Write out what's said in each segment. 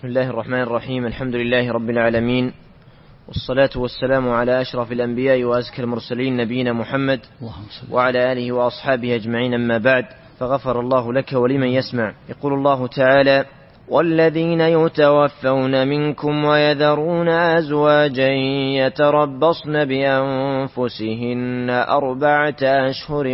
بسم الله الرحمن الرحيم. الحمد لله رب العالمين، والصلاة والسلام على أشرف الأنبياء وأزكى المرسلين نبينا محمد وعلى آله وأصحابه أجمعين. أما بعد، فغفر الله لك ولمن يسمع. يقول الله تعالى: والذين يتوفون منكم ويذرون أزواجا يتربصن بأنفسهن 4 أشهر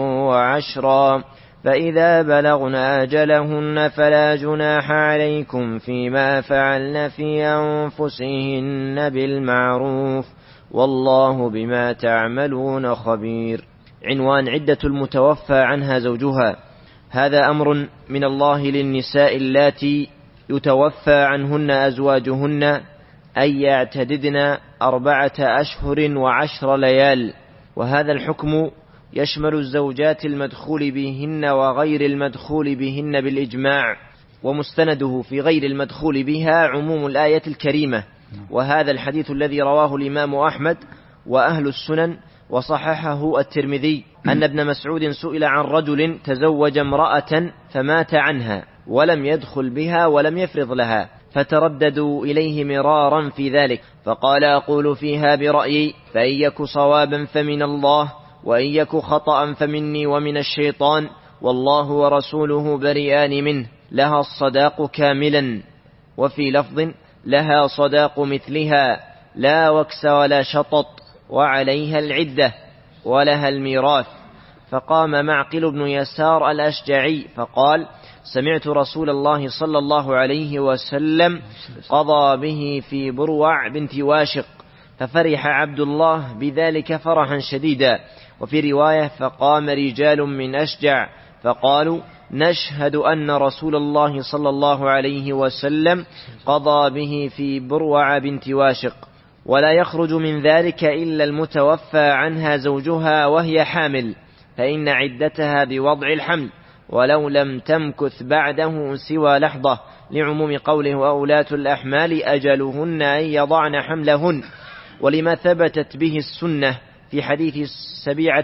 و10، فإذا بلغن أجلهن فلا جناح عليكم فيما فعلن في أنفسهن بالمعروف، والله بما تعملون خبير. عنوان: عدة المتوفى عنها زوجها. هذا أمر من الله للنساء اللاتي يتوفى عنهن أزواجهن أن يعتددن 4 أشهر و10 ليال، وهذا الحكم يشمل الزوجات المدخول بهن وغير المدخول بهن بالإجماع، ومستنده في غير المدخول بها عموم الآية الكريمة، وهذا الحديث الذي رواه الإمام أحمد وأهل السنن وصححه الترمذي، أن ابن مسعود سئل عن رجل تزوج امرأة فمات عنها ولم يدخل بها ولم يفرض لها، فترددوا إليه مرارا في ذلك، فقال: أقول فيها برأيي، فإن يك صوابا فمن الله، وإن يك خطأ فمني ومن الشيطان، والله ورسوله بريئان منه، لها الصداق كاملا. وفي لفظ: لها صداق مثلها، لا وكس ولا شطط، وعليها العدة، ولها الميراث. فقام معقل بن يسار الأشجعي فقال: سمعت رسول الله صلى الله عليه وسلم قضى به في بروع بنت واشق، ففرح عبد الله بذلك فرحا شديدا. وفي رواية: فقام رجال من أشجع فقالوا: نشهد أن رسول الله صلى الله عليه وسلم قضى به في بروع بنت واشق. ولا يخرج من ذلك إلا المتوفى عنها زوجها وهي حامل، فإن عدتها بوضع الحمل، ولو لم تمكث بعده سوى لحظة، لعموم قوله: وأولاة الأحمال أجلهن أن يضعن حملهن. ولما ثبتت به السنة في حديث سبيعة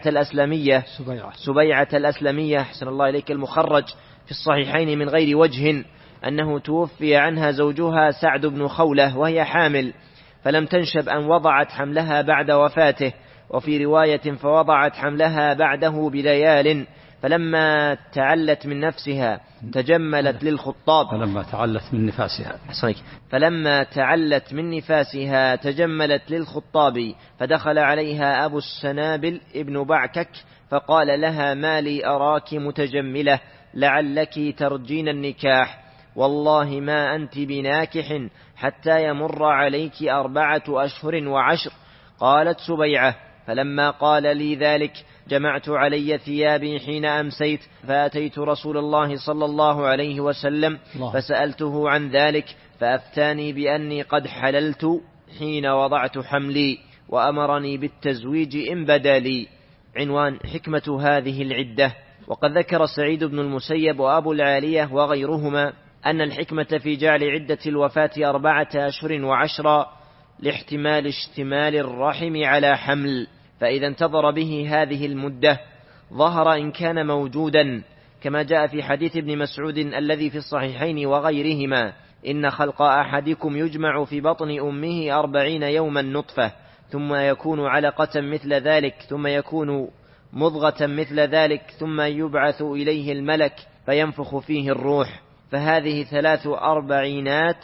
الأسلمية أحسن الله إليك المخرج في الصحيحين من غير وجه، أنه توفي عنها زوجها سعد بن خولة وهي حامل، فلم تنشب أن وضعت حملها بعد وفاته. وفي رواية: فوضعت حملها بعده بليال، فلما تعلت من نفسها تجملت للخطاب فلما تعلت من نفاسها تجملت للخطاب، فدخل عليها أبو السنابل ابن بعكك فقال لها: ما لي أراك متجملة، لعلك ترجين النكاح، والله ما أنت بناكح حتى يمر عليك 4 أشهر و10. قالت سبيعة: فلما قال لي ذلك جمعت علي ثيابي حين أمسيت، فأتيت رسول الله صلى الله عليه وسلم فسألته عن ذلك، فأفتاني بأني قد حللت حين وضعت حملي، وأمرني بالتزويج إن بدا لي. عنوان: حكمة هذه العدة. وقد ذكر سعيد بن المسيب وأبو العالية وغيرهما أن الحكمة في جعل عدة الوفاة 4 أشهر و10 لاحتمال اشتمال الرحم على حمل، فإذا انتظر به هذه المدة ظهر إن كان موجودا، كما جاء في حديث ابن مسعود الذي في الصحيحين وغيرهما: إن خلق أحدكم يجمع في بطن أمه 40 يوما نطفة، ثم يكون علقة مثل ذلك، ثم يكون مضغة مثل ذلك، ثم يبعث إليه الملك فينفخ فيه الروح، فهذه 3 أربعينات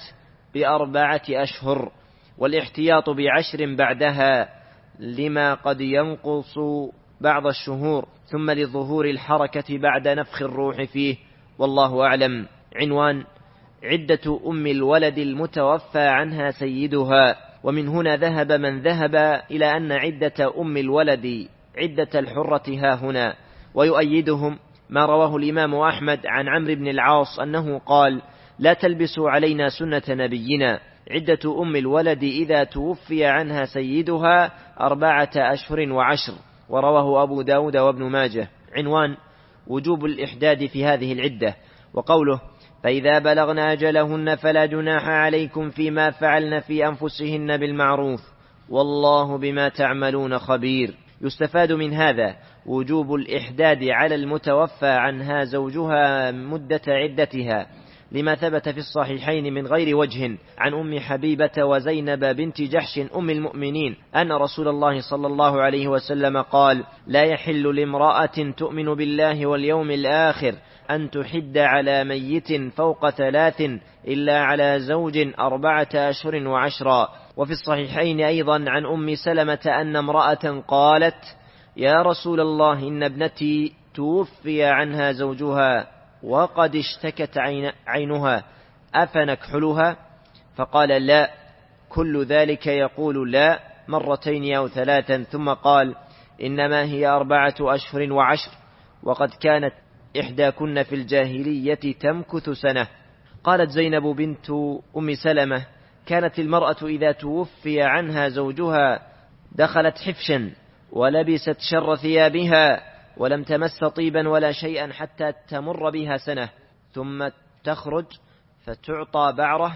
ب4 أشهر، والاحتياط ب10 بعدها، لما قد ينقص بعض الشهور، ثم لظهور الحركة بعد نفخ الروح فيه، والله أعلم. عنوان: عدة أم الولد المتوفى عنها سيدها. ومن هنا ذهب من ذهب إلى أن عدة أم الولد عدة الحرة ها هنا، ويؤيدهم ما رواه الإمام أحمد عن عمرو بن العاص أنه قال: لا تلبسوا علينا سنة نبينا، عدة أم الولد إذا توفي عنها سيدها 4 أشهر و10، ورواه أبو داود وابن ماجه. عنوان: وجوب الإحداد في هذه العدة. وقوله: فإذا بلغن أجلهن فلا جناح عليكم فيما فعلن في أنفسهن بالمعروف، والله بما تعملون خبير. يستفاد من هذا وجوب الإحداد على المتوفى عنها زوجها مدة عدتها، لما ثبت في الصحيحين من غير وجه عن أم حبيبة وزينب بنت جحش أم المؤمنين أن رسول الله صلى الله عليه وسلم قال: لا يحل لامرأة تؤمن بالله واليوم الآخر أن تحد على ميت فوق 3 إلا على زوج 4 أشهر و10. وفي الصحيحين أيضا عن أم سلمة أن امرأة قالت: يا رسول الله إن ابنتي توفي عنها زوجها وقد اشتكت عينها أفنكحلها؟ فقال: لا. كل ذلك يقول لا 2 أو 3 ثم قال: إنما هي 4 أشهر و10 وقد كانت إحداكن في الجاهلية تمكث سنة. قالت زينب بنت أم سلمة: كانت المرأة إذا توفي عنها زوجها دخلت حفشا ولبست شر ثيابها ولم تمس طيبا ولا شيئا حتى تمر بها سنة، ثم تخرج فتعطى بعرة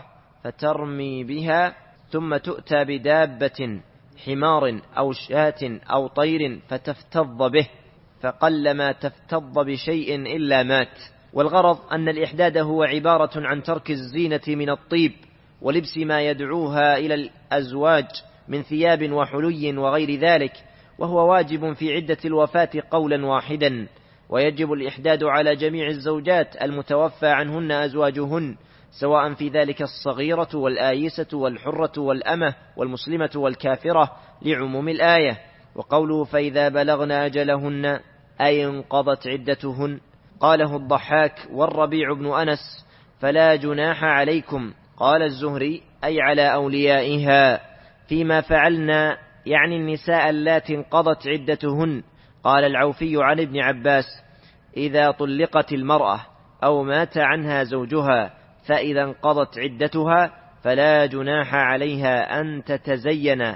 فترمي بها، ثم تؤتى بدابة حمار أو شاة أو طير فتفتض به، فقلما تفتض بشيء إلا مات. والغرض أن الإحداد هو عبارة عن ترك الزينة من الطيب ولبس ما يدعوها إلى الأزواج من ثياب وحلي وغير ذلك، وهو واجب في عدة الوفاة قولا واحدا. ويجب الإحداد على جميع الزوجات المتوفى عنهن أزواجهن، سواء في ذلك الصغيرة والآيسة والحرة والأمة والمسلمة والكافرة، لعموم الآية. وقوله: فإذا بلغن أجلهن أي انقضت عدتهن. قاله الضحاك والربيع بن أنس: فلا جناح عليكم. قال الزهري: أي على أوليائها فيما فعلنا، يعني النساء اللاتي انقضت عدتهن. قال العوفي عن ابن عباس: إذا طلقت المرأة أو مات عنها زوجها فإذا انقضت عدتها فلا جناح عليها أن تتزين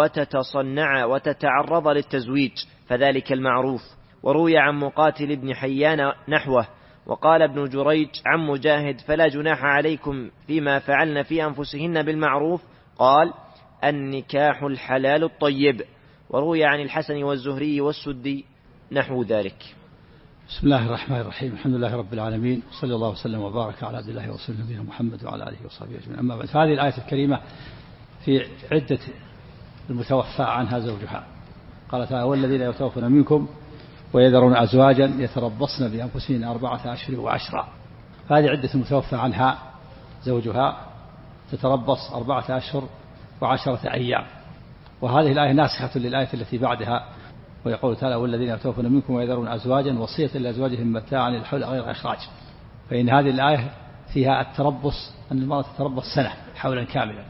وتتصنع وتتعرض للتزويج، فذلك المعروف. وروي عن مقاتل بن حيان نحوه. وقال ابن جريج عن مجاهد: فلا جناح عليكم فيما فعلن في أنفسهن بالمعروف. قال: النكاح الحلال الطيب. وروي عن الحسن والزهري والسدي نحو ذلك. بسم الله الرحمن الرحيم. الحمد لله رب العالمين، صلى الله وسلم وبارك على عبد الله ورسوله نبينا محمد وعلى آله وصحبه أجمعين. أما بعد، فهذه الآية الكريمة في عدة المتوفى عنها زوجها. قال تعالى: والذين يتوفون منكم ويذرون أزواجا يتربصن بأنفسهن 4 أشهر و10. هذه عدة المتوفى عنها زوجها، تتربص 4 أشهر و10 أيام. وهذه الآية ناسخة للآية التي بعدها، ويقول تعالى: والذين يتوفون منكم ويذرون أزواجا وصية لأزواجهم متاعا للحول غير إخراج. فإن هذه الآية فيها التربص، أن المرأة تتربص سنة حولا كاملا،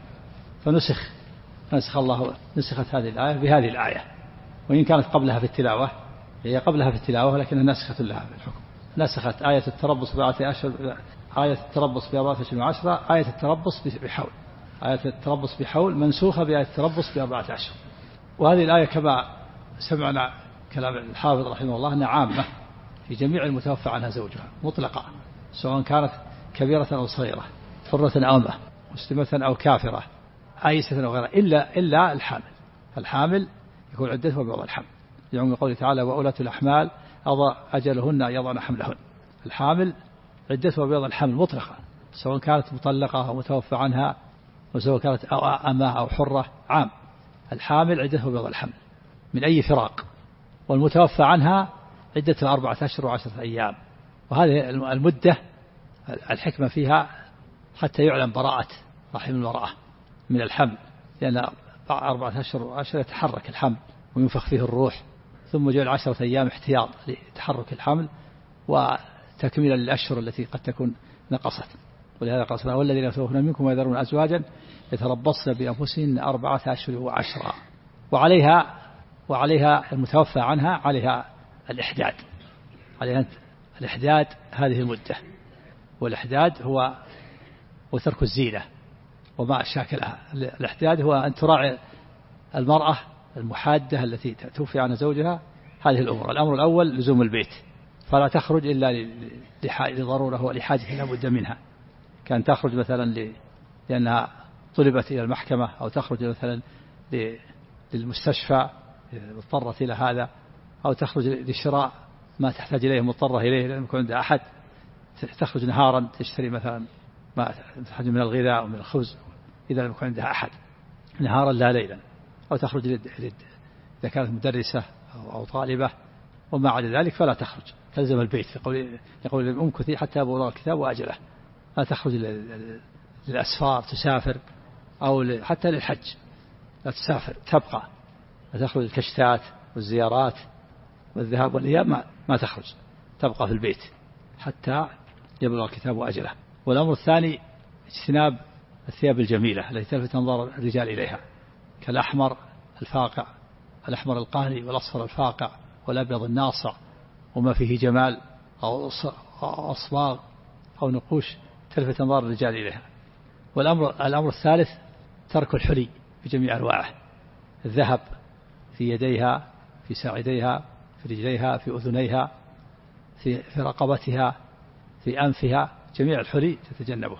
نسخت هذه الآية بهذه الآية، وإن كانت قبلها في التلاوة، هي قبلها في التلاوة لكنها ناسخة لها في الحكم. نسخت آية التربص ب4 أشهر، آية التربص ب4 أشهر و10، آية التربص بحول. آية التربص بحول منسوخة بآية التربص ب4 أشهر. وهذه الآية كما سمعنا كلام الحافظ رحمه الله أنها عامة في جميع المتوفى عنها زوجها مطلقة، سواء كانت كبيرة أو صغيرة، حرة أو أمة، مسلمة أو كافرة، عائسة أو غيرها، إلا الحامل يكون عدتها بوضع الحمل، يوم قوله تعالى: وأولاة الأحمال أجلهن أن يضعن حملهن. الحامل عدتها بوضع الحمل مطلقة، سواء كانت مطلقة أو متوفى عنها، وسواء كانت أمة أو حرة، عام. الحامل عدتها بوضع الحمل من أي فراق، والمتوفى عنها عدتها 4 أشهر و10 أيام. وهذه المدة الحكمة فيها حتى يعلم براءة رحم المرأة من الحمل، لأن 4 أشهر و10 يتحرك الحمل وينفخ فيه الروح، ثم جاء 10 أيام احتياط لتحرك الحمل وتكميلا للأشهر التي قد تكون نقصت. ولهذا قال: والذين يتوفون منكم ويذرون أزواجا يتربصن بأنفسهن 4 أشهر و10. وعليها المتوفى عنها عليها الإحداد، هذه المدة. والإحداد هو وترك الزينة وما شاكلها. الإحداد هو أن تراعي المرأة المحادة التي توفي عنها زوجها هذه الأمور. الأمر الأول لزوم البيت، فلا تخرج إلا لضرورة ولحاجة لا بد منها، كان تخرج مثلا لأنها طلبت إلى المحكمة، أو تخرج مثلا للمستشفى اضطرت إلى هذا، أو تخرج لشراء ما تحتاج إليه مضطرة إليه لأن يكون عندها أحد، تخرج نهارا تشتري مثلا ما تحتاج من الغذاء ومن الخبز إذا لم يكن عندها أحد نهارا لا ليلا، أو تخرج إذا كانت مدرسة أو طالبة وما عدا ذلك فلا تخرج، تلزم البيت. يقول امكثي حتى يبلغ الكتاب وأجله، لا تخرج للأسفار تسافر، أو حتى للحج لا تسافر، تبقى، لا تخرج الكشتات والزيارات والذهاب والإياب ما تخرج، تبقى في البيت حتى يبلغ الكتاب وأجله. والأمر الثاني اجتناب الثياب الجميلة التي تلفت أنظار الرجال إليها، كالأحمر الفاقع، الأحمر القاني والأصفر الفاقع والأبيض الناصع وما فيه جمال أو أصباغ أو نقوش تلفت أنظار الرجال إليها. الأمر الثالث ترك الحلي بجميع أنواعه، الذهب في يديها، في ساعديها، في رجليها، في أذنيها، في رقبتها، في أنفها، جميع الحلي تتجنبه.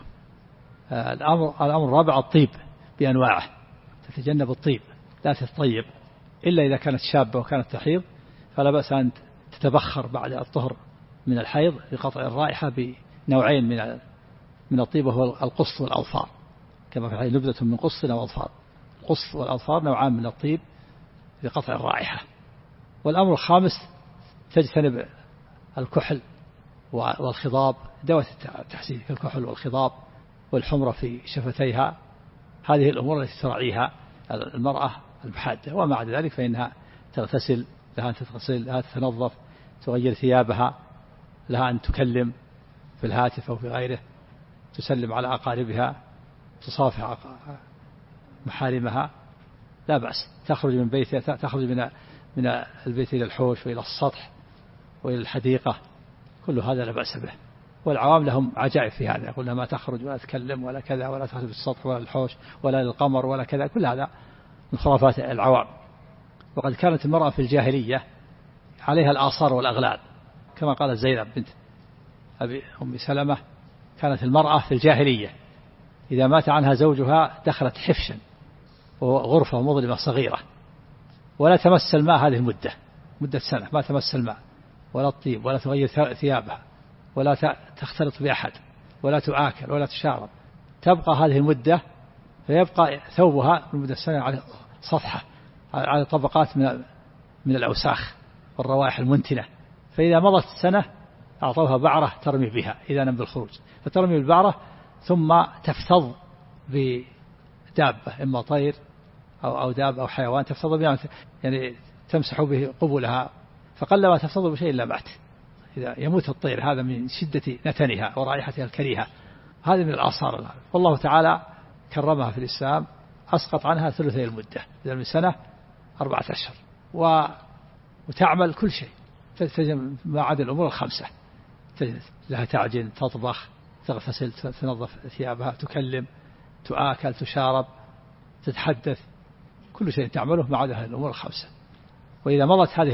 الأمر الرابع الطيب بأنواعه، تتجنب الطيب، لا تتطيب إلا إذا كانت شابة وكانت تحيض، فلا بأس أن تتبخر بعد الطهر من الحيض لقطع الرائحة بنوعين من الطيب، وهو القص والأظفار، كما في الحديث نبذة من قص أو أظفار. القص والأظفار نوعان من الطيب لقطع الرائحة. والأمر الخامس تجتنب الكحل والخضاب، دواء التحسين كالكحل والخضاب والحمرة في شفتيها، هذه الأمور التي تراعيها المرأة المحادة. وما عدا ذلك فإنها تغتسل، لها أن تغتسل، لها تتنظف، تغير ثيابها، لها أن تكلم في الهاتف أو في غيره، تسلم على أقاربها، تصافح محارمها، لا بأس. تخرج من بيتها، تخرج من البيت إلى الحوش وإلى السطح وإلى الحديقة، كل هذا لا بأس به. والعوام لهم عجائب في هذا، يقول ما تخرج ولا تتكلم ولا كذا، ولا تخرج بالسطح ولا الحوش ولا للقمر ولا كذا، كل هذا من خرافات العوام. وقد كانت المرأة في الجاهلية عليها الآثار والأغلال، كما قالت زينب بنت أم سلمة، كانت المرأة في الجاهلية إذا مات عنها زوجها دخلت حفشا وغرفة مظلمة صغيرة، ولا تمس الماء هذه مدة سنة، ما تمس الماء ولا الطيب ولا تغير ثيابها ولا تختلط بأحد ولا تآكل ولا تشارب، تبقى هذه المدة، فيبقى ثوبها من مدة سنة على صفحة، على طبقات من الأوساخ والروائح المنتنة. فإذا مضت السنة أعطوها بعرة ترمي بها إذا نم بالخروج، فترمي بالبعرة ثم تفتض بدابة، إما طير أو دابة أو حيوان، تفتض بها يعني تمسح به قبلها، فقلما تفتض بشيء إلا مات. إذا يموت الطير هذا من شدة نتنها ورائحتها الكريهة، هذه من الآثار. والله تعالى كرمها في الإسلام، أسقط عنها ثلثي المدة، إذا من سنة 4 أشهر، وتعمل كل شيء ما عدا الأمور الخمسة، لها تعجن، تطبخ، تغتسل، تنظف ثيابها، تكلم، تآكل، تشارب، تتحدث، كل شيء تعمله ما عدا الأمور الخمسة. وإذا مضت هذه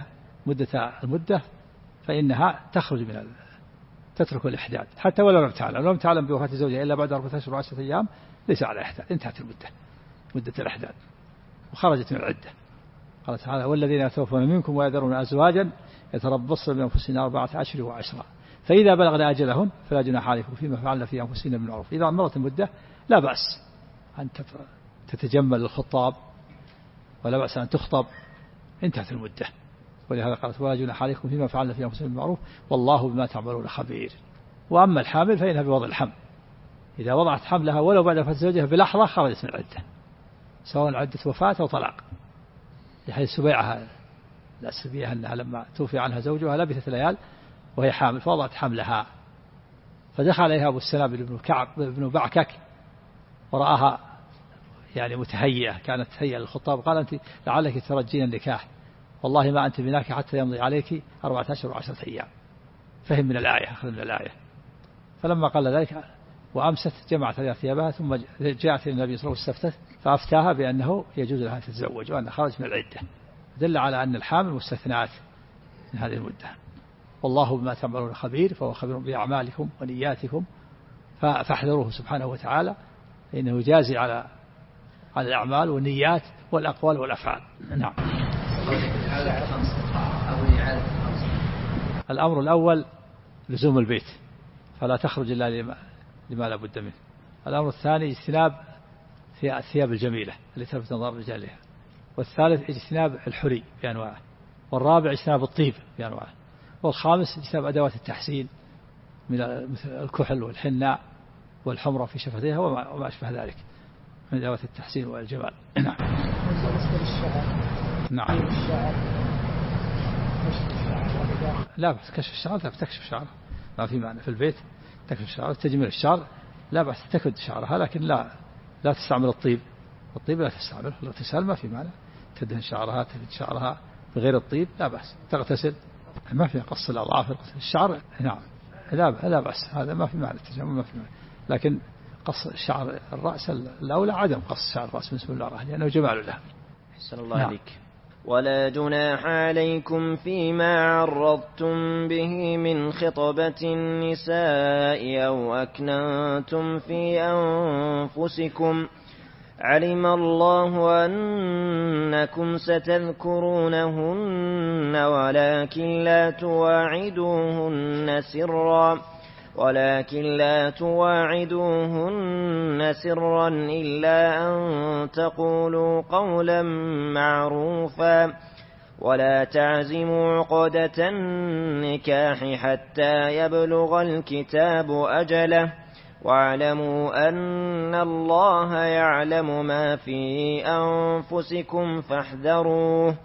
المدة فإنها تخرج تترك الإحداد، حتى ولو لم تعلم بوفاة زوجها إلا بعد 4 أشهر و10 أيام، ليس على إحداد، انتهت مدة الإحداد وخرجت من العدة. قال تعالى والذين يتوفون منكم ويذرون أزواجا يتربصن بأنفسهن 4 أشهر و10، فإذا بلغن أجلهن فلا جناح عليكم فيما فعلن في أنفسهن بالمعروف. إذا مرت المدة لا بأس أن تتجمل الخطاب، ولا بأس أن تخطب، انتهت المدة. ولهذا قالت ولا جناح عليكم فيما فعلن في أنفسهن بالمعروف والله بما تعملون خبير. وأما الحامل فإنها بوضع الحمل، إذا وضعت حملها ولو بعد وفاة زوجها بلحظة خرجت من العدة، سواء عدة وفاة أو طلاق. لحديث سبيعة الأسلمية أنها لما توفي عنها زوجها لبثت ليال وهي حامل، فوضعت حملها، فدخل عليها أبو السنابل بن بعكك ورآها يعني متهيئة، كانت تهيئة للخطاب، قال أنت لعلك ترجين النكاح، والله ما أنت بناك حتى يمضي عليك 4 أشهر و10 أيام. فهم من الآية، أخذ من الآية. فلما قال ذلك وأمست جمعت عليها ثيابها، ثم جاءت إلى النبي صلى الله عليه وسلم واستفتت، فأفتاها بأنه يجوز لها أن تتزوج وأن خرج من العدة، دل على أن الحامل مستثنات من هذه المدة. والله بما تعملون خبير، فهو خبير بأعمالكم ونياتكم، فاحذروه سبحانه وتعالى، إنه جازي على الأعمال والنيات والأقوال والأفعال. نعم. الأمر الأول لزوم البيت، فلا تخرج إلا لما لا بد منه. الأمر الثاني اجتناب الثياب الجميلة التي تلفت نظر رجالها. والثالث اجتناب الحري بأنواعه. والرابع اجتناب الطيب بأنواعه. والخامس اجتناب أدوات التحسين مثل الكحل والحناء والحمرة في شفتيها وما أشبه ذلك من أدوات التحسين والجمال. نعم. نعم. لا بس كشف الشعر تكشف شعره ما في معنى في البيت تكشف شعره تجميل الشعر لا بس تكد شعرها لكن لا تستعمل الطيب لا تستعمله لا تسهل ما في معنى تدهن شعرها تفد شعرها بغير الطيب لا بأس تغتسل ما في قص الأضعاف الشعر نعم لا بأس هذا ما في معنى التجمل ما في معنى لكن قص شعر الرأس الأولى عدم قص شعر الرأس بسم الله الرحمن لأنه جمال له. أحسن الله عليك. ولا جناح عليكم فيما عرضتم به من خطبة النساء أو أكننتم في أنفسكم علم الله أنكم ستذكرونهن ولكن لا تواعدوهن سرا إلا أن تقولوا قولا معروفا ولا تعزموا عقدة النكاح حتى يبلغ الكتاب أجله واعلموا أن الله يعلم ما في أنفسكم فاحذروه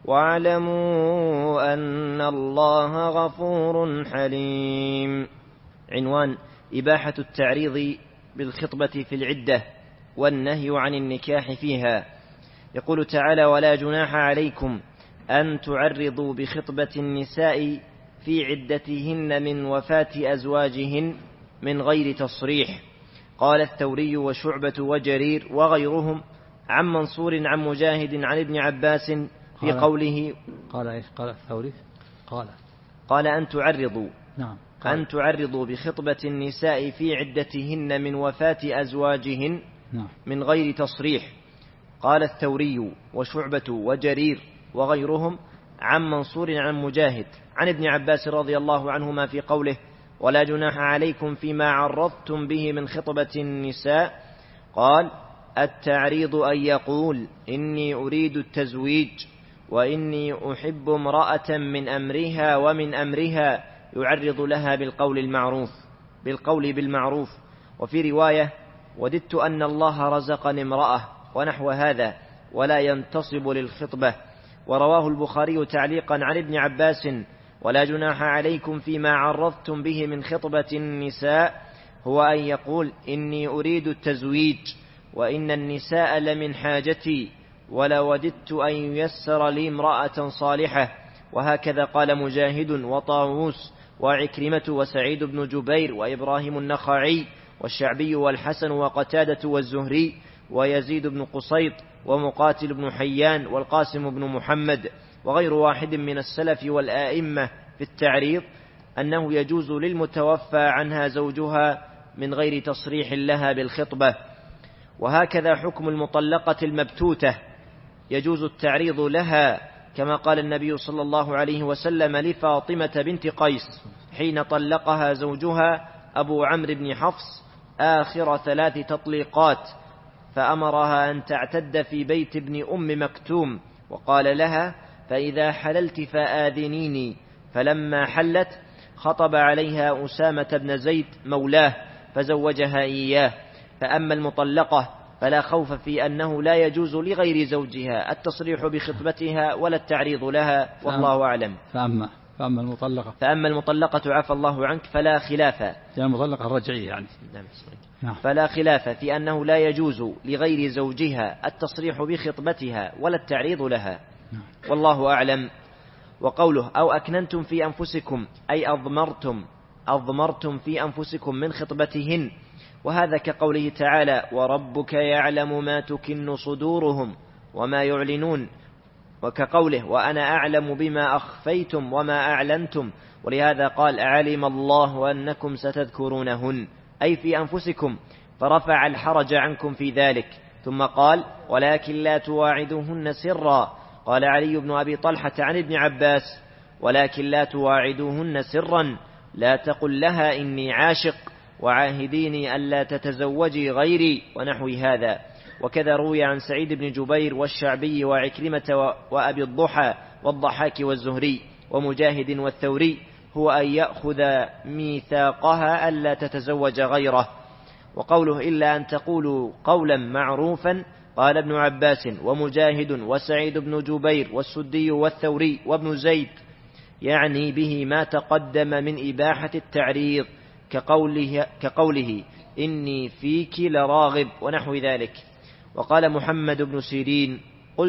واعلموا أن الله غفور حليم. عنوان: إباحة التعريض بالخطبة في العدة والنهي عن النكاح فيها. يقول تعالى: ولا جناح عليكم أن تعرضوا بخطبة النساء في عدتهن من وفاة أزواجهن من غير تصريح. قال الثوري وشعبة وجرير وغيرهم عن منصور عن مجاهد عن ابن عباس في قوله قال الثوري قال أن تعرضوا نعم أن تعرضوا بخطبة النساء في عدتهن من وفاة أزواجهن من غير تصريح. قال الثوري وشعبة وجرير وغيرهم عن منصور عن مجاهد عن ابن عباس رضي الله عنهما في قوله: ولا جناح عليكم فيما عرضتم به من خطبة النساء. قال: التعريض أن يقول إني أريد التزويج وإني أحب امرأة من أمرها ومن أمرها يعرض لها بالقول بالمعروف. وفي رواية: وددت أن الله رزقني امرأة ونحو هذا ولا ينتصب للخطبة. ورواه البخاري تعليقا عن ابن عباس: ولا جناح عليكم فيما عرضتم به من خطبة النساء هو أن يقول إني أريد التزويج وإن النساء لمن حاجتي ولا وددت أن ييسر لي امرأة صالحة. وهكذا قال مجاهد وطاووس وعكرمة وسعيد بن جبير وإبراهيم النخعي والشعبي والحسن وقتادة والزهري ويزيد بن قصيط ومقاتل بن حيان والقاسم بن محمد وغير واحد من السلف والآئمة في التعريض أنه يجوز للمتوفى عنها زوجها من غير تصريح لها بالخطبة. وهكذا حكم المطلقة المبتوتة يجوز التعريض لها كما قال النبي صلى الله عليه وسلم لفاطمة بنت قيس حين طلقها زوجها أبو عمرو بن حفص آخر 3 تطليقات فأمرها أن تعتد في بيت ابن أم مكتوم وقال لها: فإذا حللت فآذنيني. فلما حلت خطب عليها أسامة بن زيد مولاه فزوجها إياه. فأما المطلقة فلا خوف في أنه لا يجوز لغير زوجها التصريح بخطبتها ولا التعريض لها والله أعلم. فأما المطلقة عفى الله عنك فلا خلاف يعني المطلقة الرجعية يعني فلا خلاف في أنه لا يجوز لغير زوجها التصريح بخطبتها ولا التعريض لها والله أعلم. وقوله: أو أكننتم في أنفسكم أي أضمرتم في أنفسكم من خطبتهن. وهذا كقوله تعالى: وربك يعلم ما تكن صدورهم وما يعلنون. وكقوله: وأنا أعلم بما أخفيتم وما أعلنتم. ولهذا قال: علم الله أنكم ستذكرونهن أي في أنفسكم فرفع الحرج عنكم في ذلك. ثم قال: ولكن لا تواعدوهن سرا. قال علي بن أبي طلحة عن ابن عباس: ولكن لا تواعدوهن سرا لا تقل لها إني عاشق وعاهديني ألا تتزوجي غيري ونحو هذا. وكذا روي عن سعيد بن جبير والشعبي وعكرمة وأبي الضحى والضحاك والزهري ومجاهد والثوري هو أن يأخذ ميثاقها ألا تتزوج غيره. وقوله إلا أن تقولوا قولا معروفا قال ابن عباس ومجاهد وسعيد بن جبير والسدي والثوري وابن زيد يعني به ما تقدم من إباحة التعريض كقوله إني فيك لراغب ونحو ذلك. وقال محمد بن سيرين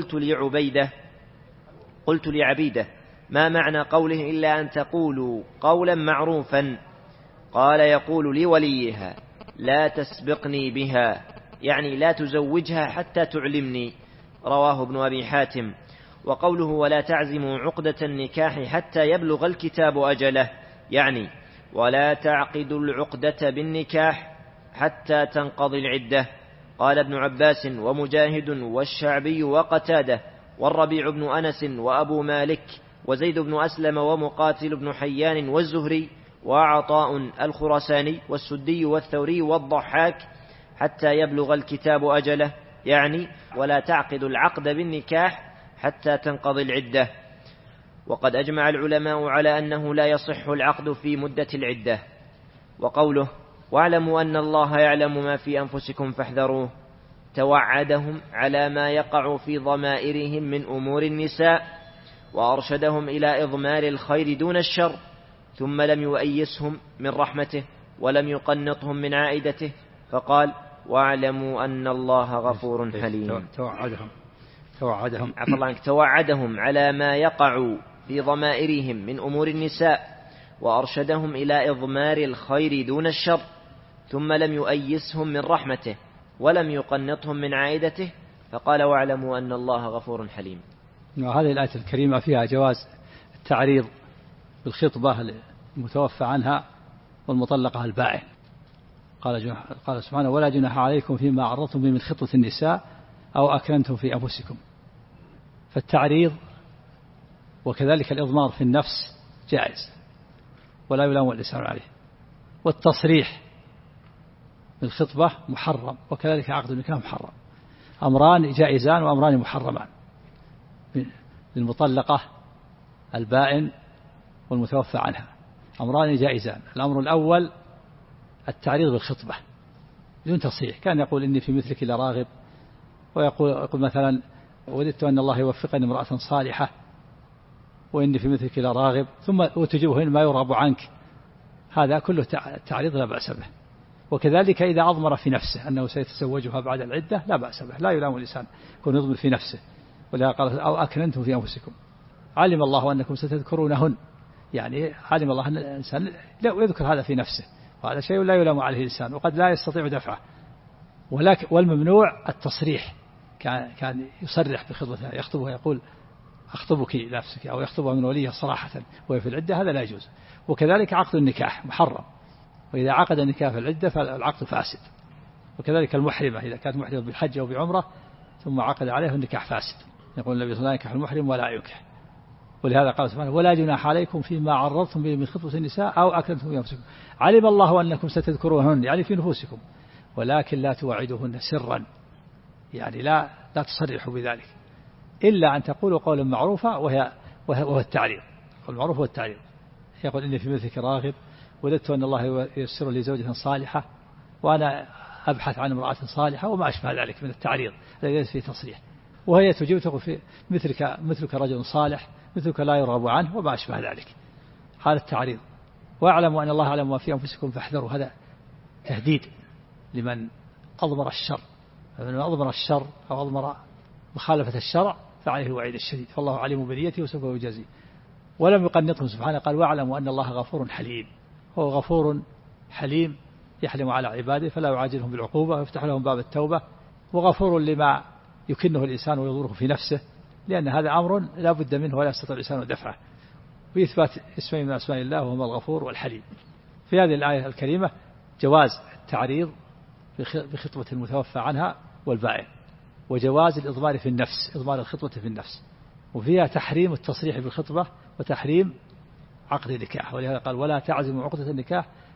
قلت لعبيدة ما معنى قوله إلا أن تقولوا قولا معروفا؟ قال يقول لوليها لا تسبقني بها يعني لا تزوجها حتى تعلمني. رواه ابن أبي حاتم. وقوله ولا تعزموا عقدة النكاح حتى يبلغ الكتاب أجله يعني ولا تعقدوا العقدة بالنكاح حتى تنقضي العدة. قال ابن عباس ومجاهد والشعبي وقتادة والربيع بن أنس وأبو مالك وزيد بن أسلم ومقاتل بن حيان والزهري وعطاء الخرساني والسدي والثوري والضحاك حتى يبلغ الكتاب أجله يعني ولا تعقد العقد بالنكاح حتى تنقضي العدة. وقد أجمع العلماء على أنه لا يصح العقد في مدة العدة. وقوله واعلموا أن الله يعلم ما في أنفسكم فاحذروه توعدهم على ما يقع في ضمائرهم من أمور النساء وأرشدهم إلى إضمار الخير دون الشر ثم لم يؤيسهم من رحمته ولم يقنطهم من عائدته فقال واعلموا أن الله غفور حليم. توعدهم على ما يقع في ضمائرهم من أمور النساء وأرشدهم إلى إضمار الخير دون الشر ثم لم يؤيسهم من رحمته ولم يقنطهم من عائدته فقال واعلموا أن الله غفور حليم. هذه الآية الكريمة فيها جواز التعريض بالخطبة المتوفى عنها والمطلقة البائن. قال سبحانه ولا جناح عليكم فيما عرضتم به من خطبة النساء أو أكننتم في أنفسكم. فالتعريض وكذلك الإضمار في النفس جائز ولا يلام الإنسان عليه. والتصريح بالخطبة محرم وكذلك عقد النكاح محرم. أمران جائزان وأمران محرمان للمطلقة البائن والمتوفى عنها. أمران جائزان. الأمر الأول التعريض بالخطبة بدون تصريح. كان يقول إني في مثلك لراغب ويقول مثلا وددت أن الله يوفقني امرأة صالحة وإني في مثلك لراغب ثم وتجيبه ما يرغب عنك. هذا كله تعريض لا بأس به. وكذلك إذا أضمر في نفسه أنه سيتزوجها بعد العدة لا بأس به. لا يلام الإنسان يكون يضمر في نفسه. ولهذا قال أو أكننتم في أنفسكم علم الله أنكم ستذكرونهن يعني علم الله أن الإنسان لا يذكر هذا في نفسه وهذا شيء لا يلام عليه الإنسان وقد لا يستطيع دفعه. ولكن والممنوع التصريح. كان يصرح بخطبتها يخطبها يقول أخطبك لنفسك أو يخطبها من وليها صراحة وهي في العدة هذا لا يجوز. وكذلك عقد النكاح محرم وإذا عقد النكاح في العدة فالعقد فاسد. وكذلك المحرمة إذا كانت محرمة بالحج أو بعمرة ثم عقد عليه النكاح فاسد. يقول النبي صلى الله عليه وسلم ينكح المحرم ولا ينكح. ولهذا قال سبحانه ولا جناح عليكم فيما عرضتم به من خطبة النساء أو أكننتم في أنفسكم علم الله أنكم ستذكروهن يعني في نفوسكم ولكن لا توعدوهن سرا يعني لا تصرحوا بذلك إلا أن تقولوا قولا معروفا وهو التعريض. قول معروف هو التعريض. يقول إني في مثلك راغب وددت أن الله ييسر لي زوجة صالحة وأنا أبحث عن امرأة صالحة وما أشبه ذلك من التعريض الذي ليس فيه تصريح. وهي تجيب تقول في مثلك رجل صالح مثلك لا يرغب عنه وما أشبه ذلك. هذا التعريض. واعلموا أن الله يعلم ما في أنفسكم فاحذروا. هذا تهديد لمن أضمر الشر. من أضمر الشر أو أضمر مخالفة الشرع فعليه الوعيد الشديد فالله عليم بنيته وسوف يجازيه. ولم يقنطهم سبحانه قال واعلموا أن الله غفور حليم. هو غفور حليم يحلم على عباده فلا يعاجلهم بالعقوبة ويفتح لهم باب التوبة وغفور لما يكنه الإنسان ويضره في نفسه لأن هذا أمر لا بد منه ولا يستطيع الإنسان دفعه. وإثبات اسمين من أسماء الله وهما الغفور والحليم. في هذه الآية الكريمة جواز التعريض بخطبة المتوفى عنها والبائن وجواز الإضمار في النفس إضمار الخطبة في النفس. وفيها تحريم التصريح بالخطبة وتحريم عقد النكاح. ولهذا قال ولا تعزموا عقدة النكاح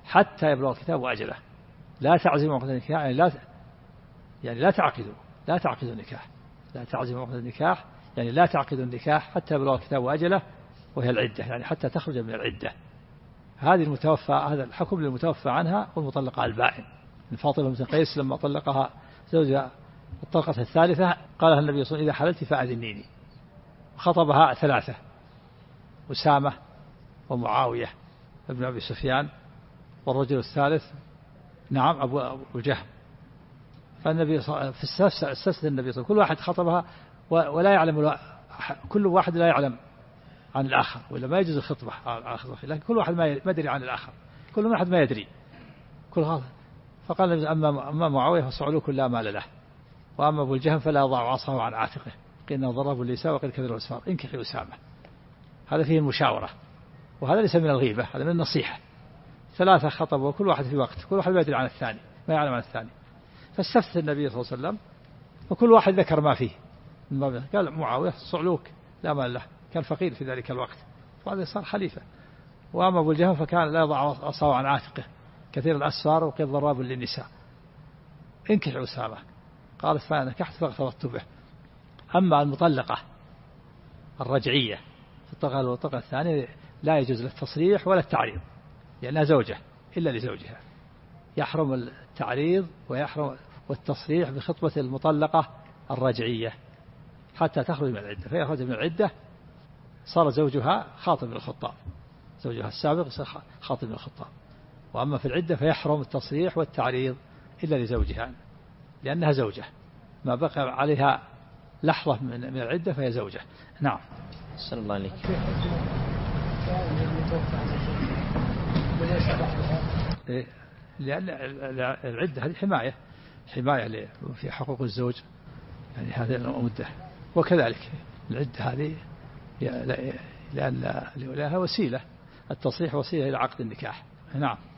حتى يبلغ الكتاب أجله. لا تعزموا عقد النكاح يعني لا تعقدوا النكاح. لا تعزموا عقد النكاح يعني لا تعقدوا النكاح حتى يبلغ الكتاب أجله، وهي العدة، يعني حتى تخرج من العدة. هذه المتوفى، هذا الحكم للمتوفى عنها والمطلقة البائن. فاطمة بنت قيس لما طلقها زوجها الطلقة الثالثة قالها النبي صلى الله عليه وسلم: إذا حللت فأذنيني. خطبها 3: أسامة ومعاوية ابن أبي سفيان، والرجل الثالث نعم أبو جهم. فالنبي في استفسد النبي صلى الله عليه وسلم، كل واحد خطبها ولا يعلم، كل واحد لا يعلم عن الآخر، ولا ما يجوز الخطبة على الآخر، لكن كل واحد ما يدري عن الآخر، كل واحد ما يدري فقال النبي: أما معاوية فصعلوك لا مال له، وأما أبو الجهم فلا يضع عصاه عن عاتقه، قيل إنه ضرب اللسان وقيل كذر الأسفار، انكحي أسامة. هذا فيه المشاورة، وهذا ليس من الغيبة، هذا من النصيحة. 3 خطبوا وكل واحد في وقت، كل واحد ما يدري عن الثاني، ما يعلم عن الثاني. فاستفتى النبي صلى الله عليه وسلم، وكل واحد ذكر ما فيه. قال معاوية صعلوك لا مال له، كان فقير في ذلك الوقت، وبعدين صار خليفة. وأما أبو الجهم فكان لا يضع عصاه عن عاتقه، كثير الأسفار وقيل ضراب للنساء، انكح أسامة. قالت: فنكحت فاغتررت به. أما المطلقة الرجعية الطلقة الثانية لا يجوز للتصريح ولا التعريض، لأنها زوجة إلا لزوجها. يحرم التعريض ويحرم والتصريح بخطبة المطلقة الرجعية حتى تخرج من العدة. فإذا خرج من العدة صار زوجها خاطب الخطاب، زوجها السابق خاطب الخطاب. وأما في العدة فيحرم التصريح والتعريض إلا لزوجها، لأنها زوجة، ما بقى عليها لحظة من العدة فهي زوجة. نعم. صلى الله عليك. لأن العدة هذه حماية في حقوق الزوج، يعني هذه المدة. وكذلك العدة هذه لأن لها وسيلة، التصريح وسيلة إلى عقد النكاح. نعم.